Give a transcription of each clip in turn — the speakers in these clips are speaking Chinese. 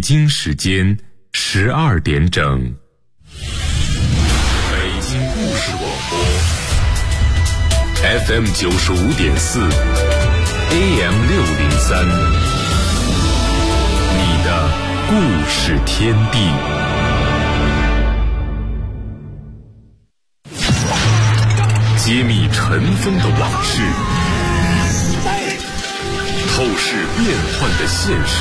京时间12点整。北京故事广播 FM 95.4 AM 603，你的故事天地。揭秘尘封的往事，透视变幻的现实，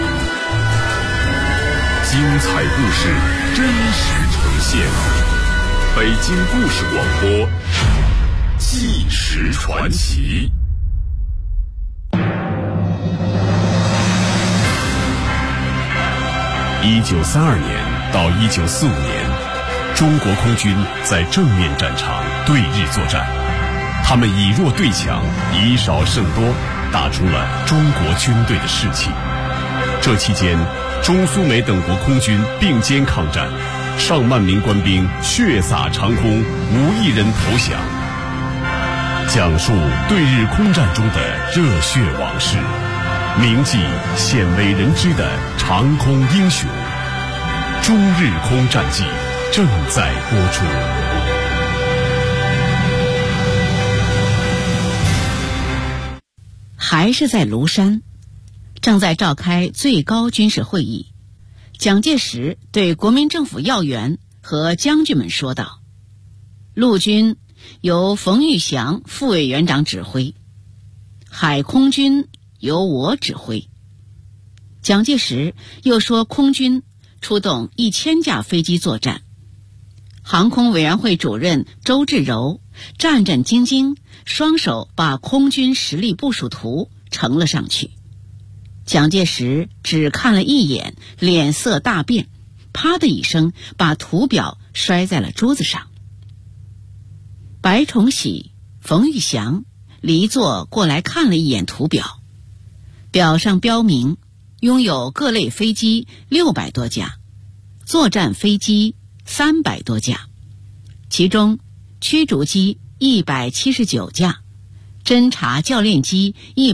精彩故事真实呈现。北京故事广播，纪实传奇。1932年到1945年，中国空军在正面战场对日作战，他们以弱对强，以少胜多，打出了中国军队的士气。这期间，中苏美等国空军并肩抗战，上万名官兵血洒长空，无一人投降。讲述对日空战中的热血往事，铭记鲜为人知的长空英雄。中日空战记正在播出。 还是在庐山，正在召开最高军事会议。蒋介石对国民政府要员和将军们说道：陆军由冯玉祥副委员长指挥，海空军由我指挥。蒋介石又说空军出动1000架飞机作战，航空委员会主任周至柔战战兢兢，双手把空军实力部署图呈了上去。蒋介石只看了一眼，脸色大变，啪的一声把图表摔在了桌子上。白崇禧、冯玉祥、黎作过来看了一眼图表，表上标明拥有各类飞机600多架，作战飞机300多架，其中驱逐机179架，侦察教练机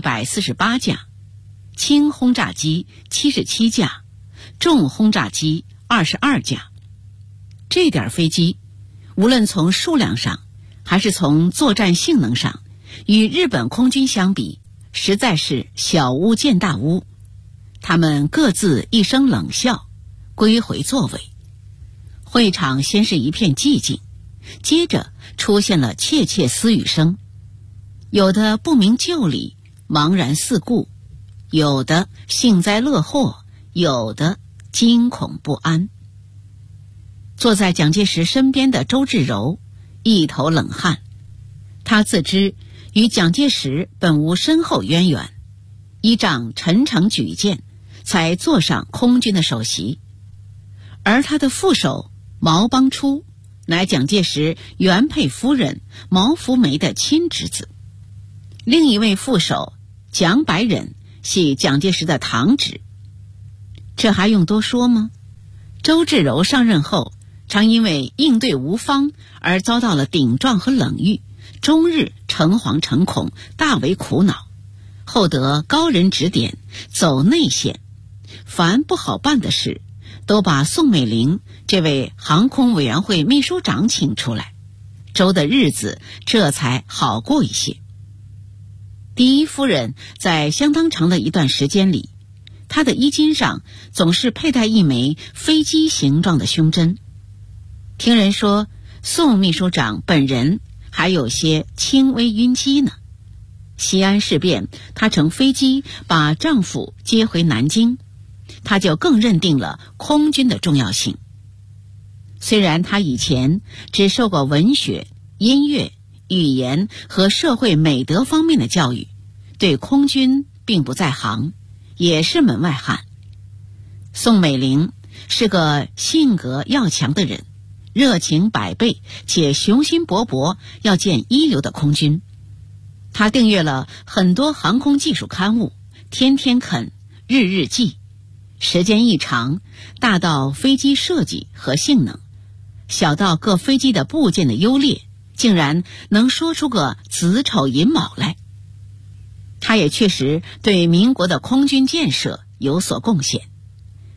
148架，轻轰炸机77架，重轰炸机22架。这点飞机，无论从数量上还是从作战性能上，与日本空军相比，实在是小巫见大巫。他们各自一声冷笑，归回座位。会场先是一片寂静，接着出现了窃窃私语声，有的不明就里，茫然四顾，有的幸灾乐祸，有的惊恐不安。坐在蒋介石身边的周至柔一头冷汗，他自知与蒋介石本无深厚渊源，依仗陈诚举荐才坐上空军的首席，而他的副手毛邦初乃蒋介石原配夫人毛福梅的亲侄子，另一位副手蒋百忍系蒋介石的堂侄。这还用多说吗？周至柔上任后，常因为应对无方而遭到了顶撞和冷遇，终日诚惶诚恐，大为苦恼。后得高人指点，走内线，凡不好办的事，都把宋美龄这位航空委员会秘书长请出来，周的日子这才好过一些。第一夫人在相当长的一段时间里，她的衣襟上总是佩戴一枚飞机形状的胸针。听人说，宋秘书长本人还有些轻微晕机呢。西安事变，她乘飞机把丈夫接回南京，她就更认定了空军的重要性。虽然她以前只受过文学、音乐、语言和社会美德方面的教育，对空军并不在行，也是门外汉。宋美龄是个性格要强的人，热情百倍且雄心勃勃，要建一流的空军。他订阅了很多航空技术刊物，天天啃，日日记，时间一长，大到飞机设计和性能，小到各飞机的部件的优劣，竟然能说出个子丑寅卯来。他也确实对民国的空军建设有所贡献。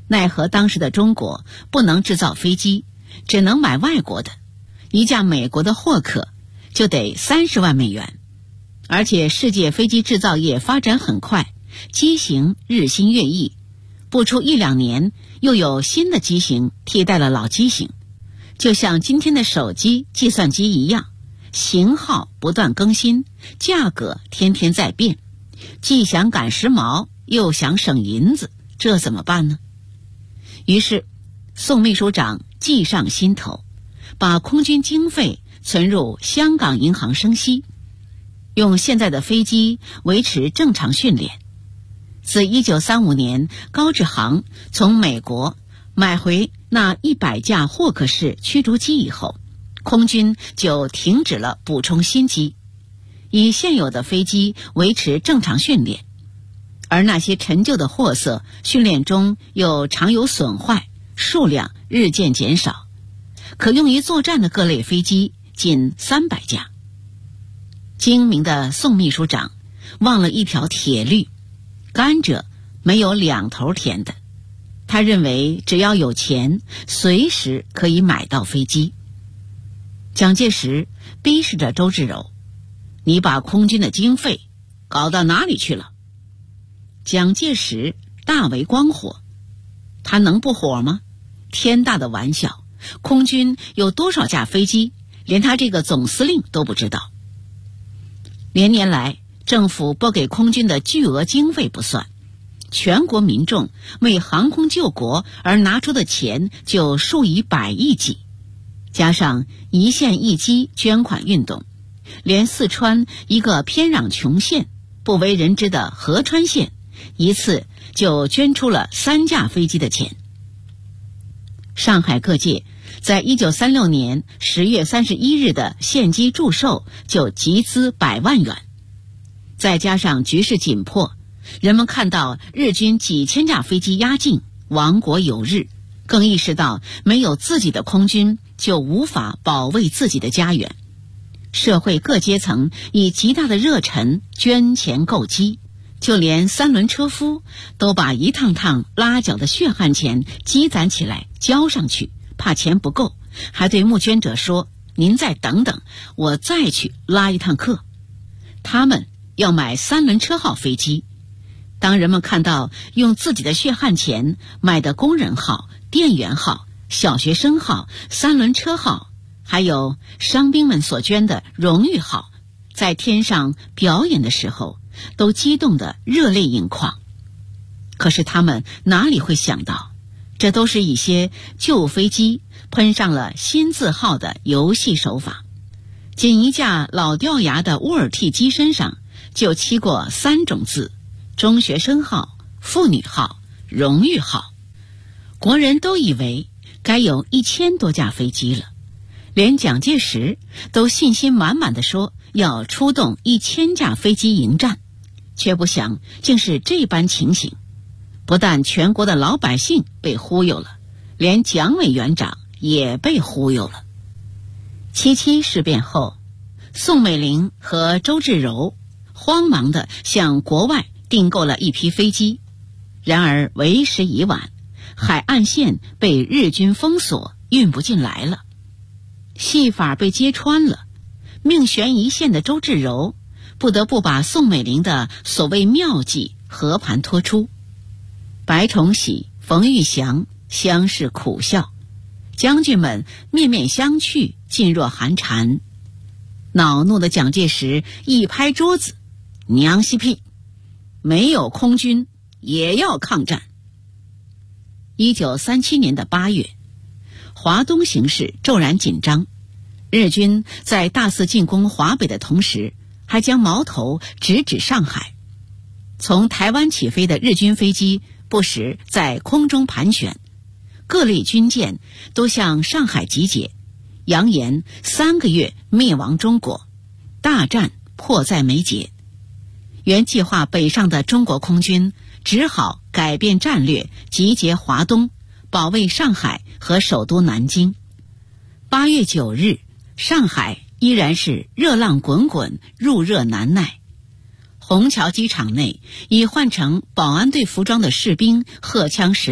奈何当时的中国不能制造飞机，只能买外国的，一架美国的霍克就得30万美元。而且世界飞机制造业发展很快，机型日新月异，不出1-2年又有新的机型替代了老机型，就像今天的手机、计算机一样，型号不断更新，价格天天在变，既想赶时髦又想省银子，这怎么办呢？于是宋秘书长计上心头，把空军经费存入香港银行生息，用现在的飞机维持正常训练。自1935年高志航从美国买回那100架霍克式驱逐机以后，空军就停止了补充新机，以现有的飞机维持正常训练。而那些陈旧的货色训练中又常有损坏，数量日渐减少，可用于作战的各类飞机仅300架。精明的宋秘书长忘了一条铁律，甘蔗没有2头甜的。他认为只要有钱，随时可以买到飞机。蒋介石逼视着周至柔：“你把空军的经费搞到哪里去了？”蒋介石大为光火，他能不火吗？天大的玩笑！空军有多少架飞机，连他这个总司令都不知道。连年来政府拨给空军的巨额经费不算，全国民众为航空救国而拿出的钱就数以百亿计，加上一县一机捐款运动，连四川一个偏壤穷县、不为人知的合川县，一次就捐出了3架飞机的钱。上海各界在1936年10月31日的献机祝寿就集资100万元，再加上局势紧迫，人们看到日军几千架飞机压境，亡国有日，更意识到没有自己的空军就无法保卫自己的家园。社会各阶层以极大的热忱捐钱购机，就连3轮车夫都把一趟趟拉脚的血汗钱积攒起来交上去，怕钱不够，还对募捐者说：“您再等等，我再去拉一趟客。”他们要买3轮车号飞机。当人们看到用自己的血汗钱买的工人号、店员号、小学生号、3轮车号，还有伤兵们所捐的荣誉号，在天上表演的时候，都激动得热泪盈眶。可是他们哪里会想到，这都是一些旧飞机喷上了新字号的游戏手法。仅一架老掉牙的沃尔蒂机身上就漆过3种字：中学生号、妇女号、荣誉号。国人都以为该有1000多架飞机了，连蒋介石都信心满满地说要出动1000架飞机迎战，却不想竟是这般情形。不但全国的老百姓被忽悠了，连蒋委员长也被忽悠了。77事变后，宋美龄和周至柔慌忙地向国外订购了一批飞机，然而为时已晚，海岸线被日军封锁，运不进来了。戏法被揭穿了，命悬一线的周至柔不得不把宋美龄的所谓妙计和盘托出。白崇禧、冯玉祥相视苦笑，将军们面面相觑，噤若寒蝉。恼怒的蒋介石一拍桌子：“娘西屁！没有空军也要抗战。”1937年的8月，华东形势骤然紧张，日军在大肆进攻华北的同时，还将矛头直指上海。从台湾起飞的日军飞机不时在空中盘旋，各类军舰都向上海集结，扬言3个月灭亡中国，大战迫在眉睫。原计划北上的中国空军只好改变战略，集结华东，保卫上海和首都南京。8月9日，上海依然是热浪滚滚，入热难耐。虹桥机场内已换成保安队服装的士兵荷枪实弹，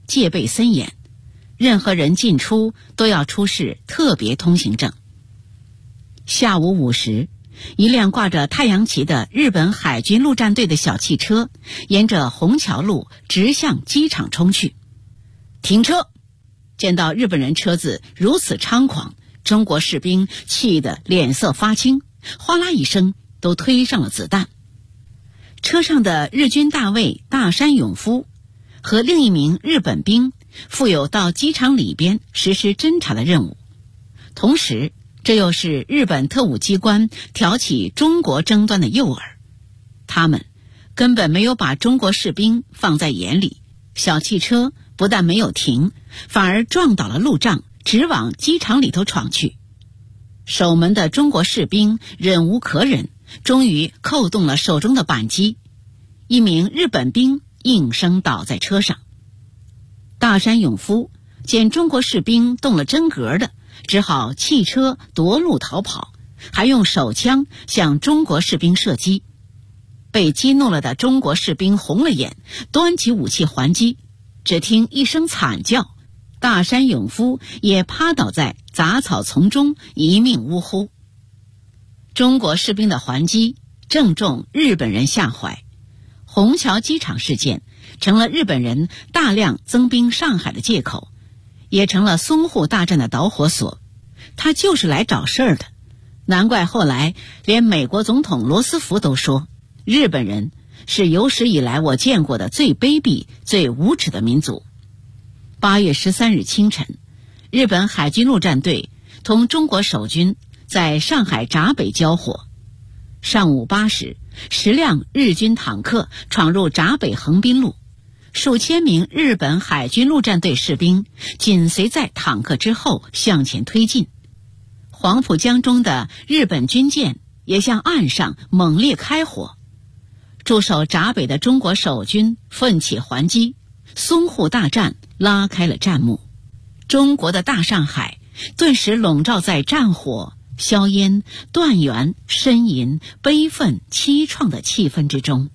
戒备森严，任何人进出都要出示特别通行证。下午5时，一辆挂着太阳旗的日本海军陆战队的小汽车沿着虹桥路直向机场冲去。停车！见到日本人车子如此猖狂，中国士兵气得脸色发青，哗啦一声都推上了子弹。车上的日军大尉大山勇夫和另一名日本兵负有到机场里边实施侦查的任务，同时这又是日本特务机关挑起中国争端的诱饵。他们根本没有把中国士兵放在眼里，小汽车不但没有停，反而撞倒了路障，直往机场里头闯去。守门的中国士兵忍无可忍，终于扣动了手中的扳机，一名日本兵应声倒在车上。大山勇夫见中国士兵动了真格的，只好弃车夺路逃跑，还用手枪向中国士兵射击。被激怒了的中国士兵红了眼，端起武器还击，只听一声惨叫，大山勇夫也趴倒在杂草丛中，一命呜呼。中国士兵的还击正中日本人下怀，虹桥机场事件成了日本人大量增兵上海的借口，也成了淞沪大战的导火索。他就是来找事儿的，难怪后来连美国总统罗斯福都说，日本人是有史以来我见过的最卑鄙、最无耻的民族。8月13日清晨，日本海军陆战队同中国守军在上海闸北交火。上午8时，10辆日军坦克闯入闸北横滨路，数千名日本海军陆战队士兵紧随在坦克之后向前推进。黄浦江中的日本军舰也向岸上猛烈开火。驻守闸北的中国守军奋起还击，淞沪大战拉开了战幕。中国的大上海顿时笼罩在战火、硝烟、断垣、呻吟、悲愤、凄怆的气氛之中。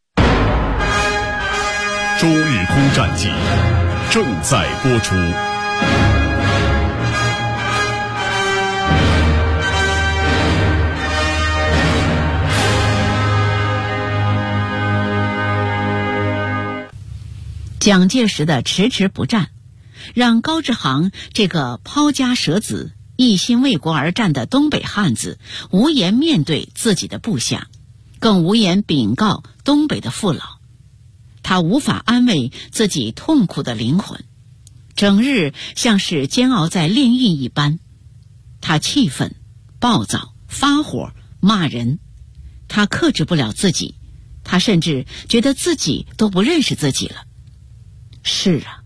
中日空战记正在播出。 蒋介石的迟迟不战，让高志航这个抛家舍子、一心为国而战的东北汉子无颜面对自己的部下，更无颜禀告东北的父老。他无法安慰自己痛苦的灵魂，整日像是煎熬在炼狱一般。他气愤、暴躁、发火、骂人，他克制不了自己，他甚至觉得自己都不认识自己了。是啊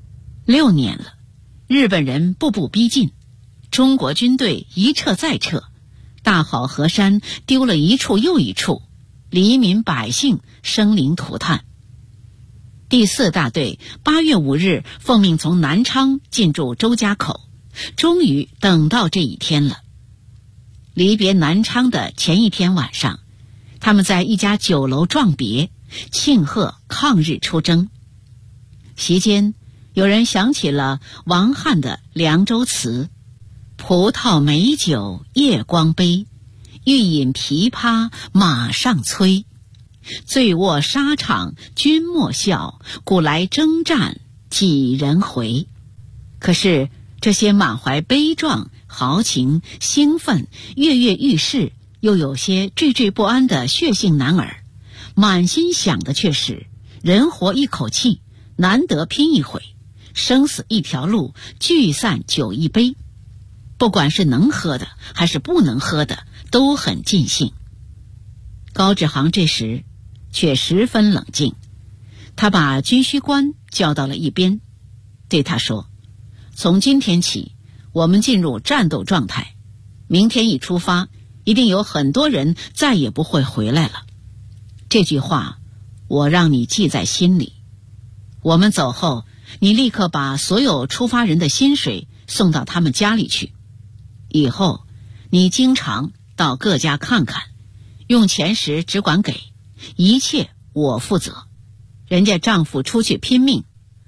，6年了，日本人步步逼近，中国军队一撤再撤，大好河山丢了一处又一处，黎民百姓生灵涂炭。第4大队8月5日奉命从南昌进驻周家口，终于等到这一天了。离别南昌的前一天晚上，他们在一家酒楼撞别，庆贺抗日出征。席间有人想起了王翰的凉州词：葡萄美酒夜光杯，欲饮琵琶马上催。醉卧沙场君莫笑，古来征战几人回。可是这些满怀悲壮、豪情、兴奋、跃跃欲试，又有些惴惴不安的血性男儿，满心想的却是人活一口气，难得拼一回，生死一条路，聚散酒一杯。不管是能喝的还是不能喝的，都很尽兴。高志航这时却十分冷静，他把军需官叫到了一边，对他说：从今天起，我们进入战斗状态，明天一出发，一定有很多人再也不会回来了。这句话我让你记在心里。我们走后，你立刻把所有出发人的薪水送到他们家里去。以后你经常到各家看看，用钱时只管给，一切我负责。人家丈夫出去拼命，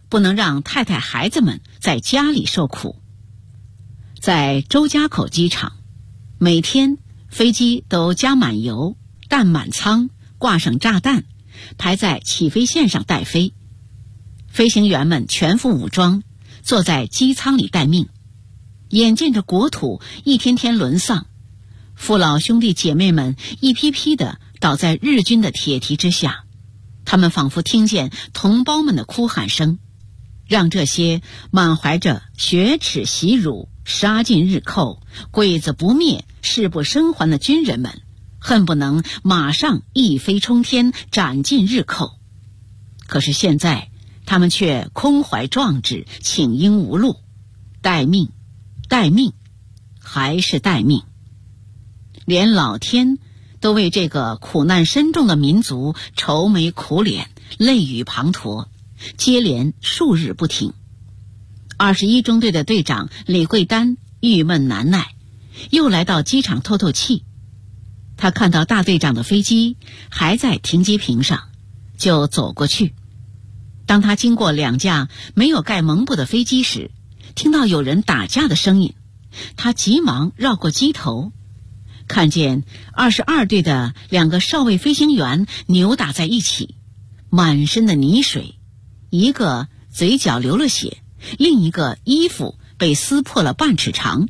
不能让太太孩子们在家里受苦。在周家口机场，每天飞机都加满油，弹满舱，挂上炸弹，排在起飞线上待飞。飞行员们全副武装，坐在机舱里待命，眼见着国土一天天沦丧，父老兄弟姐妹们一批批地倒在日军的铁蹄之下，他们仿佛听见同胞们的哭喊声，让这些满怀着雪耻袭辱、杀尽日寇、鬼子不灭、誓不生还的军人们恨不能马上一飞冲天，斩尽日寇。可是现在他们却空怀壮志，请缨无路，待命，待命，还是待命。连老天都为这个苦难深重的民族愁眉苦脸，泪雨滂沱，接连数日不停。21中队的队长李桂丹郁闷难耐，又来到机场透透气。他看到大队长的飞机还在停机坪上，就走过去。当他经过2架没有盖蒙布的飞机时，听到有人打架的声音，他急忙绕过机头，看见22队的2个少尉飞行员扭打在一起，满身的泥水，一个嘴角流了血，另一个衣服被撕破了半尺长。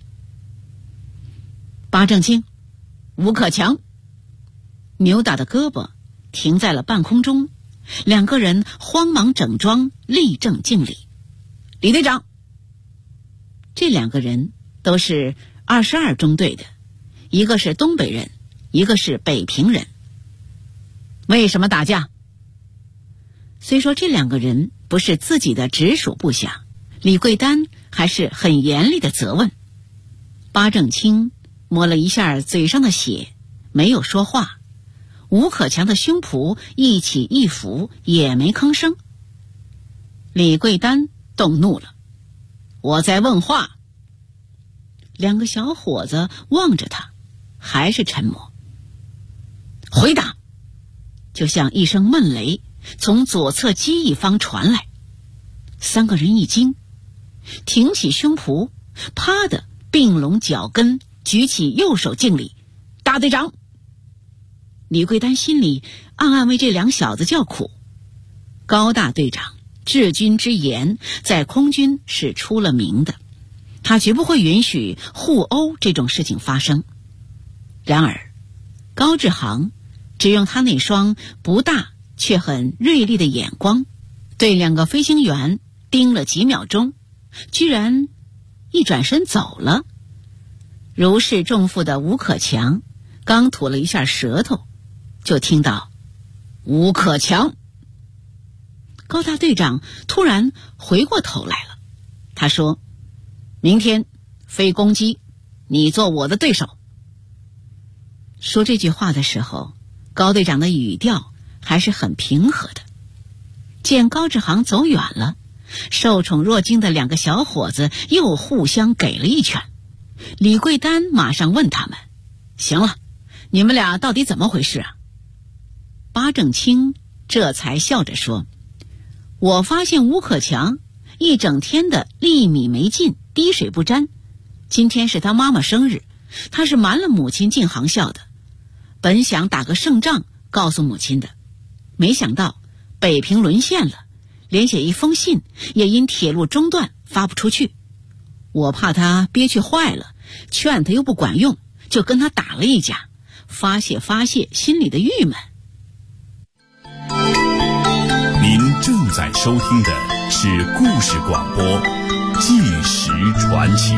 巴正清、吴克强扭打的胳膊停在了半空中，2个人慌忙整装，立正敬礼。李队长，这2个人都是22中队的，一个是东北人，一个是北平人。为什么打架？虽说这2个人不是自己的直属部下，李桂丹还是很严厉的责问。巴正清摸了一下嘴上的血，没有说话。吴可强的胸脯一起一伏，也没吭声。李桂丹动怒了，我在问话。2个小伙子望着他，还是沉默。回答！就像一声闷雷从左侧机翼方传来。3个人一惊，挺起胸脯，啪的并拢脚跟，举起右手敬礼。大队长！李桂丹心里暗暗为这2小子叫苦。高大队长治军之严在空军是出了名的，他绝不会允许互殴这种事情发生。然而高志航只用他那双不大却很锐利的眼光，对2个飞行员盯了几秒钟，居然一转身走了。如释重负的吴可强刚吐了一下舌头，就听到吴可强。高大队长突然回过头来了，他说，明天飞攻击，你做我的对手。说这句话的时候，高队长的语调还是很平和的。见高志航走远了，受宠若惊的2个小伙子又互相给了一拳。李桂丹马上问他们，行了，你们俩到底怎么回事啊？巴正清这才笑着说，我发现吴可强一整天的粒米没进，滴水不沾。今天是他妈妈生日，他是瞒了母亲进航校的，本想打个胜仗告诉母亲的，没想到北平沦陷了，连写一封信也因铁路中断发不出去。我怕他憋屈坏了，劝他又不管用，就跟他打了一架，发泄心里的郁闷。 您正在收听的是故事广播《纪实传奇》。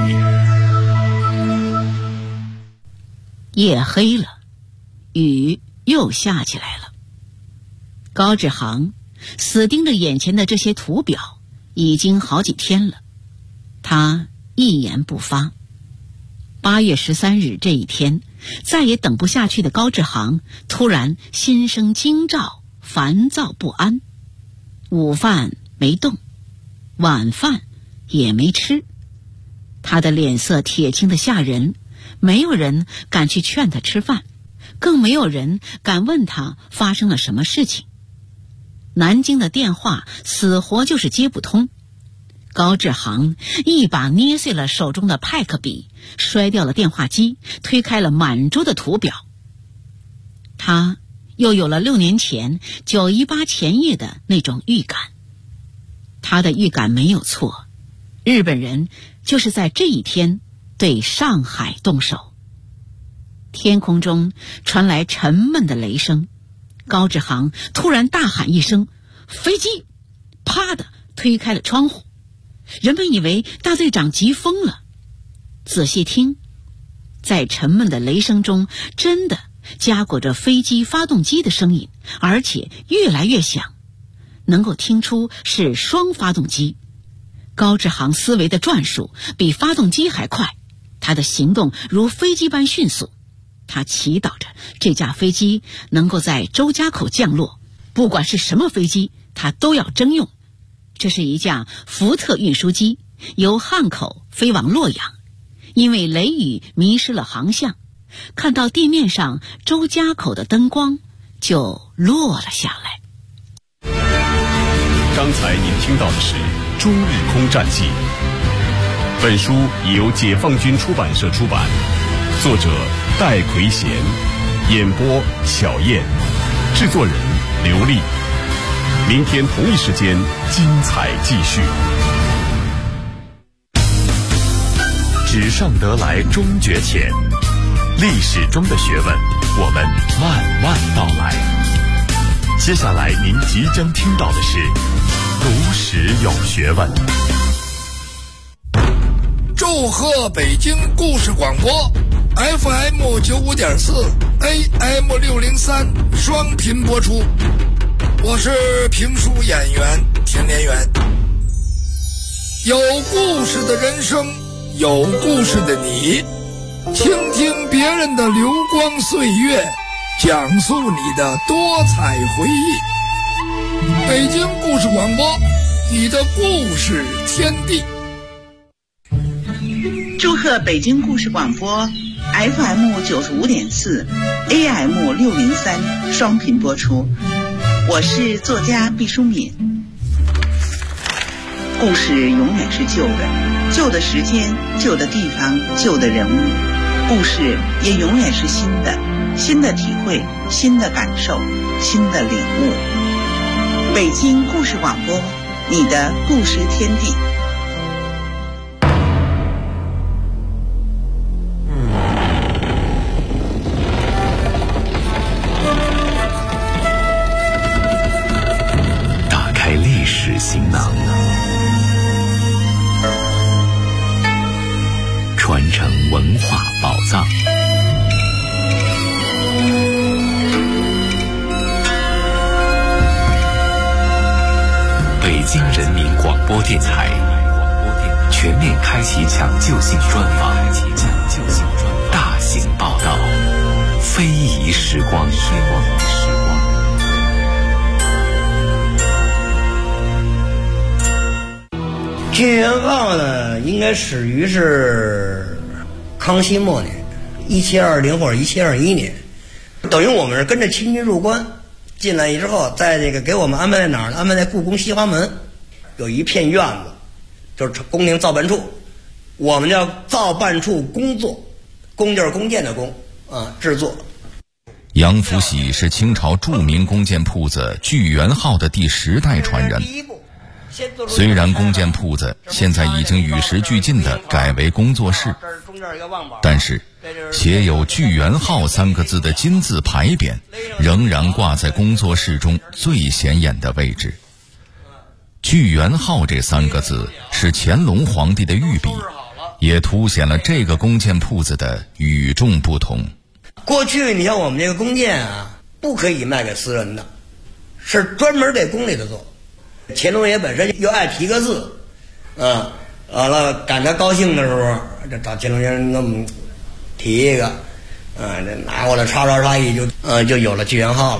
夜黑了，雨又下起来了。高志航死盯着眼前的这些图表已经好几天了，他一言不发。8月13日这一天，再也等不下去的高志航突然心生惊兆，烦躁不安。午饭没动，晚饭也没吃，他的脸色铁青的吓人，没有人敢去劝他吃饭，更没有人敢问他发生了什么事情。 南京的电话死活就是接不通。高志航一把捏碎了手中的派克笔，摔掉了电话机，推开了满桌的图表。他又有了6年前918前夜的那种预感。他的预感没有错，日本人就是在这一天对上海动手。天空中传来沉闷的雷声，高志航突然大喊一声飞机，啪的推开了窗户。人们以为大队长急疯了，仔细听，在沉闷的雷声中真的夹裹着飞机发动机的声音，而且越来越响，能够听出是双发动机。高志航思维的转速比发动机还快，他的行动如飞机般迅速。他祈祷着这架飞机能够在周家口降落，不管是什么飞机他都要征用。这是一架福特运输机，由汉口飞往洛阳，因为雷雨迷失了航向，看到地面上周家口的灯光就落了下来。 刚才您听到的是《中日空战记》，本书由解放军出版社出版，作者戴奎贤，演播小燕，制作人刘丽。明天同一时间精彩继续。纸上得来终觉浅，历史中的学问我们慢慢道来。接下来您即将听到的是读史有学问。 祝贺北京故事广播 FM 95.4 AM 603双频播出，我是评书演员田连元。有故事的人生，有故事的你，倾听别人的流光岁月，讲述你的多彩回忆。北京故事广播，你的故事天地。 祝贺北京故事广播 FM 95.4 AM 603双频播出，我是作家毕淑敏。故事永远是旧的，旧的时间，旧的地方，旧的人物。故事也永远是新的，新的体会，新的感受，新的领悟。北京故事广播，你的故事天地。 打开历史行囊，传承文化宝藏。北京人民广播电台全面开启抢救性专访，大型报道，非遗时光。 剧元号呢，应该始于是康熙末年，1720或者1721年，等于我们是跟着清军入关进来之后，在这个给我们安排在哪儿呢？安排在故宫西华门，有一片院子，就是宫廷造办处，我们叫造办处工作，工就是弓箭的弓啊，制作。 杨福喜是清朝著名弓箭铺子聚元号的第10代传人。虽然弓箭铺子现在已经与时俱进地改为工作室，但是写有聚元号3个字的金字牌匾仍然挂在工作室中最显眼的位置。聚元号这3个字是乾隆皇帝的御笔，也凸显了这个弓箭铺子的与众不同。 过去你像我们这个弓箭啊，不可以卖给私人的，是专门给宫里的做。乾隆爷本身又爱题个字，完了赶他高兴的时候，这找乾隆爷那么提一个，这拿过来刷一就有了聚元号了。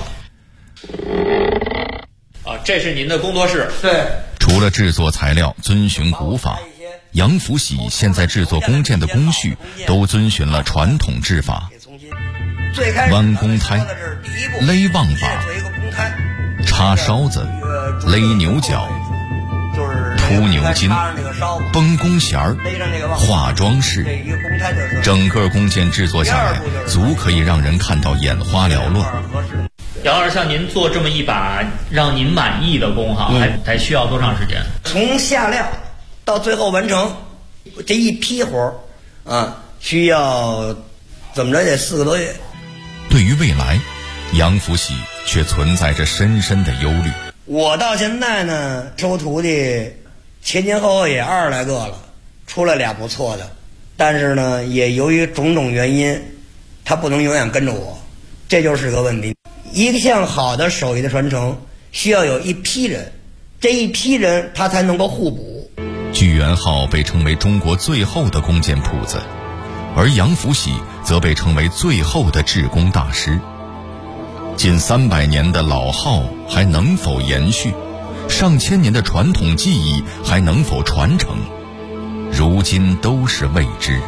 这是您的工作室。 对。 除了制作材料遵循古法，杨福喜现在制作弓箭的工序都遵循了传统制法：弯弓胎、勒望把、 插烧子、勒牛角、铺牛筋、绷弓弦儿、化妆式，整个弓箭制作下来，足可以让人看到眼花缭乱。 杨老师，像您做这么一把让您满意的弓还需要多长时间？ 从下料到最后完成这一批活需要怎么着也4个多月。 对于未来，杨福喜却存在着深深的忧虑。 我到现在呢，收徒弟前后也20来个了，出来俩不错的，但是呢，也由于种种原因，他不能永远跟着我，这就是个问题。一项好的手艺的传承，需要有一批人，这一批人他才能够互补。 聚源号被称为中国最后的弓箭铺子，而杨福喜则被称为最后的制弓大师。近300年的老号还能否延续？上千年的传统技艺还能否传承？如今都是未知。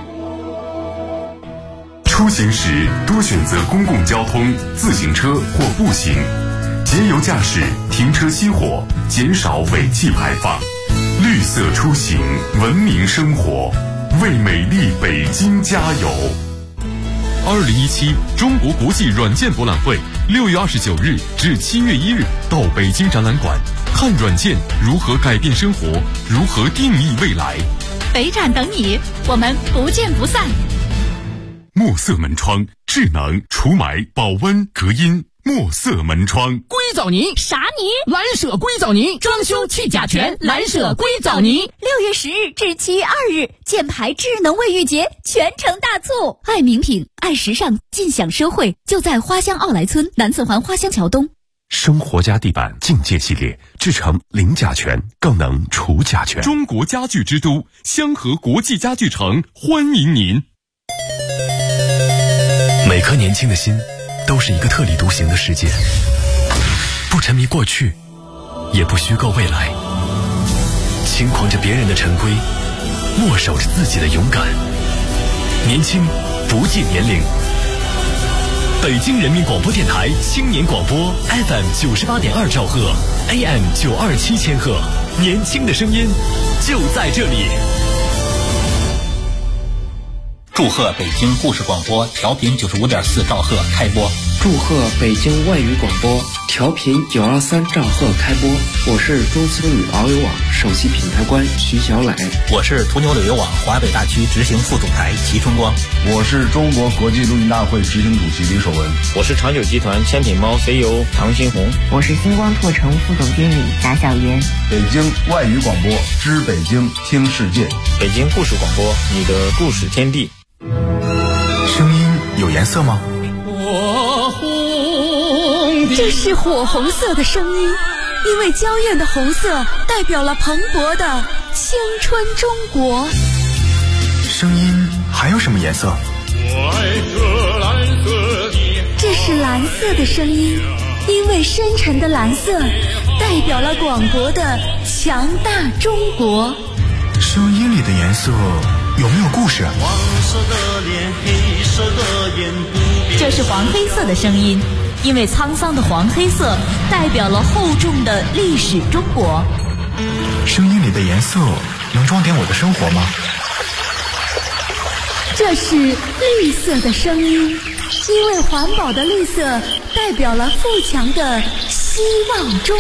出行时多选择公共交通、自行车或步行，节油驾驶，停车熄火，减少尾气排放。绿色出行，文明生活，为美丽北京加油。2017中国国际软件博览会6月29日至7月1日到北京展览馆，看软件如何改变生活，如何定义未来。 北展等你，我们不见不散。 墨色门窗，智能除霾、保温、隔音。墨色门窗， 硅藻泥啥泥？ 蓝舍硅藻泥，装修去甲醛，蓝舍硅藻泥。 6月10日至7月2日，箭牌智能卫浴节全城大促，爱名品，爱时尚，尽享奢惠，就在花乡奥莱村南四环花乡桥东。 生活家地板境界系列，制成零甲醛，更能除甲醛。中国家具之都香河国际家具城欢迎您。 每颗年轻的心都是一个特立独行的世界，不沉迷过去，也不虚构未来，轻狂着别人的陈规，默守着自己的勇敢。年轻不计年龄。北京人民广播电台青年广播 FM 98.2兆赫 AM 927千赫，年轻的声音就在这里。 祝贺北京故事广播调频95.4兆赫开播。 祝贺北京外语广播调频923兆赫开播。我是中思旅遨游网首席品牌官徐小磊。 我是途牛旅游网华北大区执行副总裁齐春光。 我是中国国际陆运大会执行主席李守文。 我是长久集团千品猫 CEO 唐新红。 我是星光拓城副总经理贾小妍。 北京外语广播，知北京，听世界。 北京故事广播，你的故事天地。 声音有颜色吗？ 这是火红色的声音，因为娇艳的红色代表了蓬勃的青春中国。 声音还有什么颜色？ 这是蓝色的声音，因为深沉的蓝色代表了广博的强大中国。 声音里的颜色有没有故事？ 这是黄黑色的声音，因为沧桑的黄黑色代表了厚重的历史中国。 声音里的颜色能装点我的生活吗？ 这是绿色的声音，因为环保的绿色代表了富强的希望中